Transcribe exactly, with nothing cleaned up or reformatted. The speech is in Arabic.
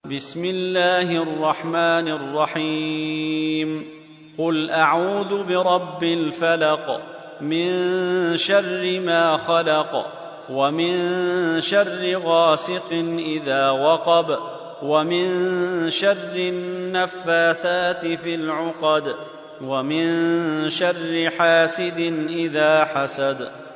بسم الله الرحمن الرحيم قل أعوذ برب الفلق من شر ما خلق ومن شر غاسق إذا وقب ومن شر النفاثات في العقد ومن شر حاسد إذا حسد